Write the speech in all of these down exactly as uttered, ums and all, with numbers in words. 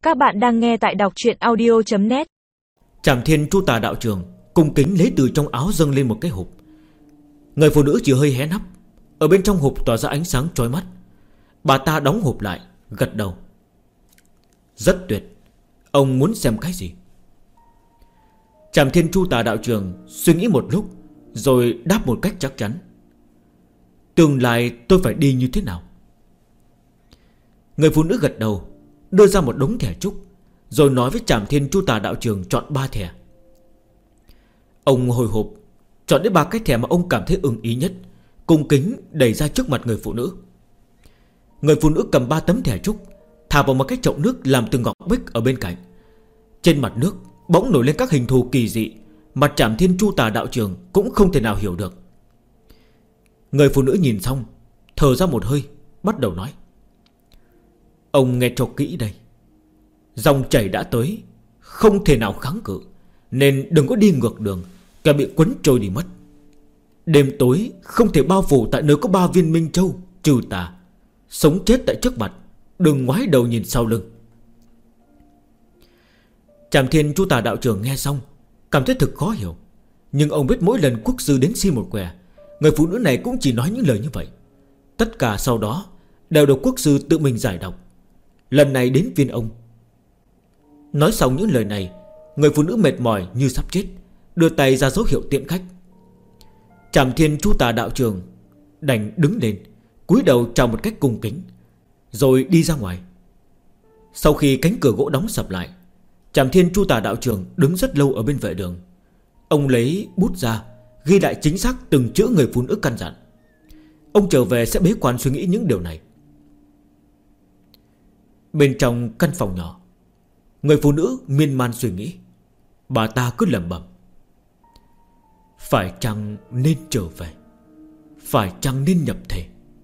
Các bạn đang nghe tại đọc truyện audio chấm net. Trảm Thiên Chu Tà đạo trưởng cung kính lấy từ trong áo dâng lên một cái hộp. Người phụ nữ chỉ hơi hé nắp, ở bên trong hộp tỏa ra ánh sáng chói mắt. Bà ta đóng hộp lại, gật đầu. Rất tuyệt. Ông muốn xem cái gì? Trảm Thiên Chu Tà đạo trưởng suy nghĩ một lúc, rồi đáp một cách chắc chắn. Tương lai tôi phải đi như thế nào? Người phụ nữ gật đầu, đưa ra một đống thẻ trúc, rồi nói với Trảm Thiên Chu Tà đạo trưởng chọn ba thẻ. Ông hồi hộp chọn đến ba cái thẻ mà ông cảm thấy ưng ý nhất, cung kính đẩy ra trước mặt người phụ nữ. Người phụ nữ cầm ba tấm thẻ trúc, thả vào một cái chậu nước làm từ ngọc bích ở bên cạnh. Trên mặt nước bỗng nổi lên các hình thù kỳ dị, mà Trảm Thiên Chu Tà đạo trưởng cũng không thể nào hiểu được. Người phụ nữ nhìn xong, thở ra một hơi, bắt đầu nói. Ông nghe cho kỹ đây. Dòng chảy đã tới, không thể nào kháng cự, nên đừng có đi ngược đường, kẻo bị quấn trôi đi mất. Đêm tối không thể bao phủ tại nơi có ba viên minh châu trừ tà. Sống chết tại trước mặt, đừng ngoái đầu nhìn sau lưng. Trảm Thiên Chu Tà đạo trưởng nghe xong, cảm thấy thực khó hiểu. Nhưng ông biết mỗi lần quốc sư đến xin một quẻ, người phụ nữ này cũng chỉ nói những lời như vậy. Tất cả sau đó đều được quốc sư tự mình giải đọc. Lần này đến viên ông. Nói xong những lời này, người phụ nữ mệt mỏi như sắp chết, đưa tay ra dấu hiệu tiễn khách. Trảm Thiên Chu Tà đạo trưởng đành đứng lên, cúi đầu chào một cách cung kính, rồi đi ra ngoài. Sau khi cánh cửa gỗ đóng sập lại, Trảm Thiên Chu Tà đạo trưởng đứng rất lâu ở bên vệ đường. Ông lấy bút ra, ghi lại chính xác từng chữ người phụ nữ căn dặn. Ông trở về sẽ bế quan suy nghĩ những điều này. Bên trong căn phòng nhỏ, người phụ nữ miên man suy nghĩ. Bà ta cứ lẩm bẩm. Phải chăng nên trở về? Phải chăng nên nhập thể?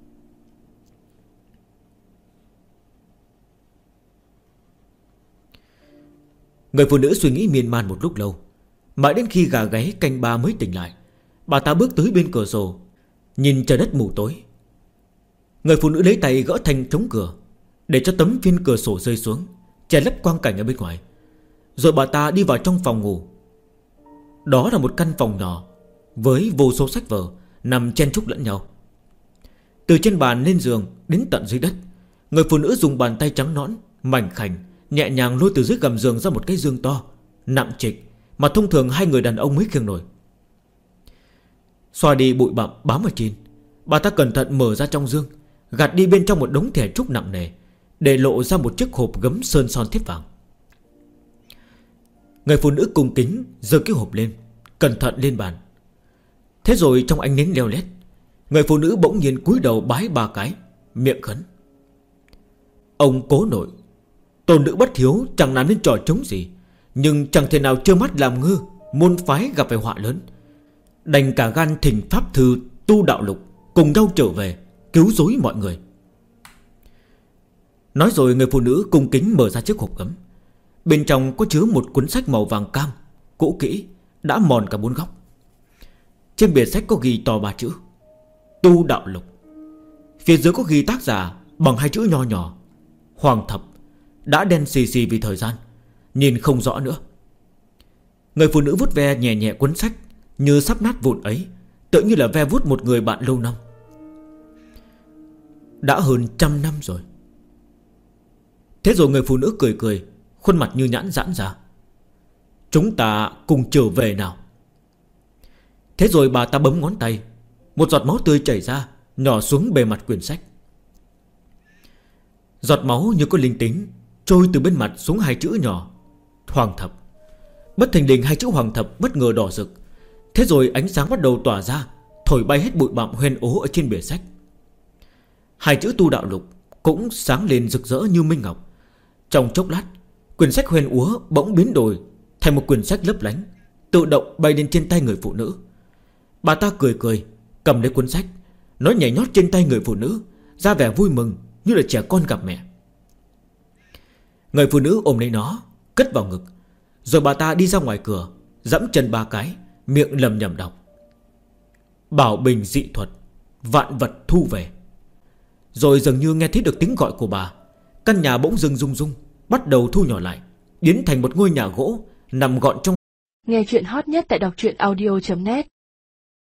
Người phụ nữ suy nghĩ miên man một lúc lâu, mãi đến khi gà gáy canh ba mới tỉnh lại. Bà ta bước tới bên cửa sổ, nhìn trời đất mù tối. Người phụ nữ lấy tay gỡ thanh chống cửa, để cho tấm viên cửa sổ rơi xuống, che lấp quang cảnh ở bên ngoài. Rồi bà ta đi vào trong phòng ngủ. Đó là một căn phòng nhỏ với vô số sách vở nằm chen chúc lẫn nhau. Từ trên bàn lên giường đến tận dưới đất, người phụ nữ dùng bàn tay trắng nõn mảnh khảnh nhẹ nhàng lôi từ dưới gầm giường ra một cái giường to, nặng trịch, mà thông thường hai người đàn ông mới khiêng nổi. Xoa đi bụi bặm bám ở trên, bà ta cẩn thận mở ra trong giường, gạt đi bên trong một đống thẻ trúc nặng nề, để lộ ra một chiếc hộp gấm sơn son thép vàng. Người phụ nữ cung kính giơ cái hộp lên, cẩn thận lên bàn. Thế rồi trong ánh nến leo lét, người phụ nữ bỗng nhiên cúi đầu bái ba cái, miệng khấn. Ông cố nội, tôn nữ bất hiếu chẳng làm nên trò trống gì, nhưng chẳng thể nào trơ mắt làm ngơ, môn phái gặp phải họa lớn. Đành cả gan thỉnh pháp thư tu đạo lục cùng nhau trở về, cứu rỗi mọi người. Nói rồi người phụ nữ cung kính mở ra chiếc hộp gấm. Bên trong có chứa một cuốn sách màu vàng cam, cũ kỹ, đã mòn cả bốn góc. Trên bìa sách có ghi to ba chữ: Tu đạo lục. Phía dưới có ghi tác giả bằng hai chữ nho nhỏ: Hoàng thập. Đã đen xì xì vì thời gian, nhìn không rõ nữa. Người phụ nữ vuốt ve nhẹ nhẹ cuốn sách, như sắp nát vụn ấy, tựa như là ve vuốt một người bạn lâu năm. Đã hơn trăm năm rồi. Thế rồi người phụ nữ cười cười, khuôn mặt như nhãn giãn ra. Chúng ta cùng trở về nào. Thế rồi bà ta bấm ngón tay, một giọt máu tươi chảy ra, nhỏ xuống bề mặt quyển sách. Giọt máu như có linh tính, trôi từ bên mặt xuống hai chữ nhỏ: Hoàng thập. Bất thình lình hai chữ Hoàng thập bất ngờ đỏ rực. Thế rồi ánh sáng bắt đầu tỏa ra, thổi bay hết bụi bặm hoen ố ở trên bìa sách. Hai chữ tu đạo lục cũng sáng lên rực rỡ như minh ngọc. Trong chốc lát, quyển sách hoen úa bỗng biến đổi thành một quyển sách lấp lánh, tự động bay lên trên tay người phụ nữ. Bà ta cười cười, cầm lấy cuốn sách, nó nhảy nhót trên tay người phụ nữ, ra vẻ vui mừng như là trẻ con gặp mẹ. Người phụ nữ ôm lấy nó, cất vào ngực. Rồi bà ta đi ra ngoài cửa, dẫm chân ba cái, miệng lầm nhầm đọc: Bảo bình dị thuật, vạn vật thu về. Rồi dường như nghe thấy được tiếng gọi của bà, căn nhà bỗng dưng rung rung, bắt đầu thu nhỏ lại, biến thành một ngôi nhà gỗ nằm gọn trong. Nghe chuyện hot nhất tại đọc truyện audio chấm net.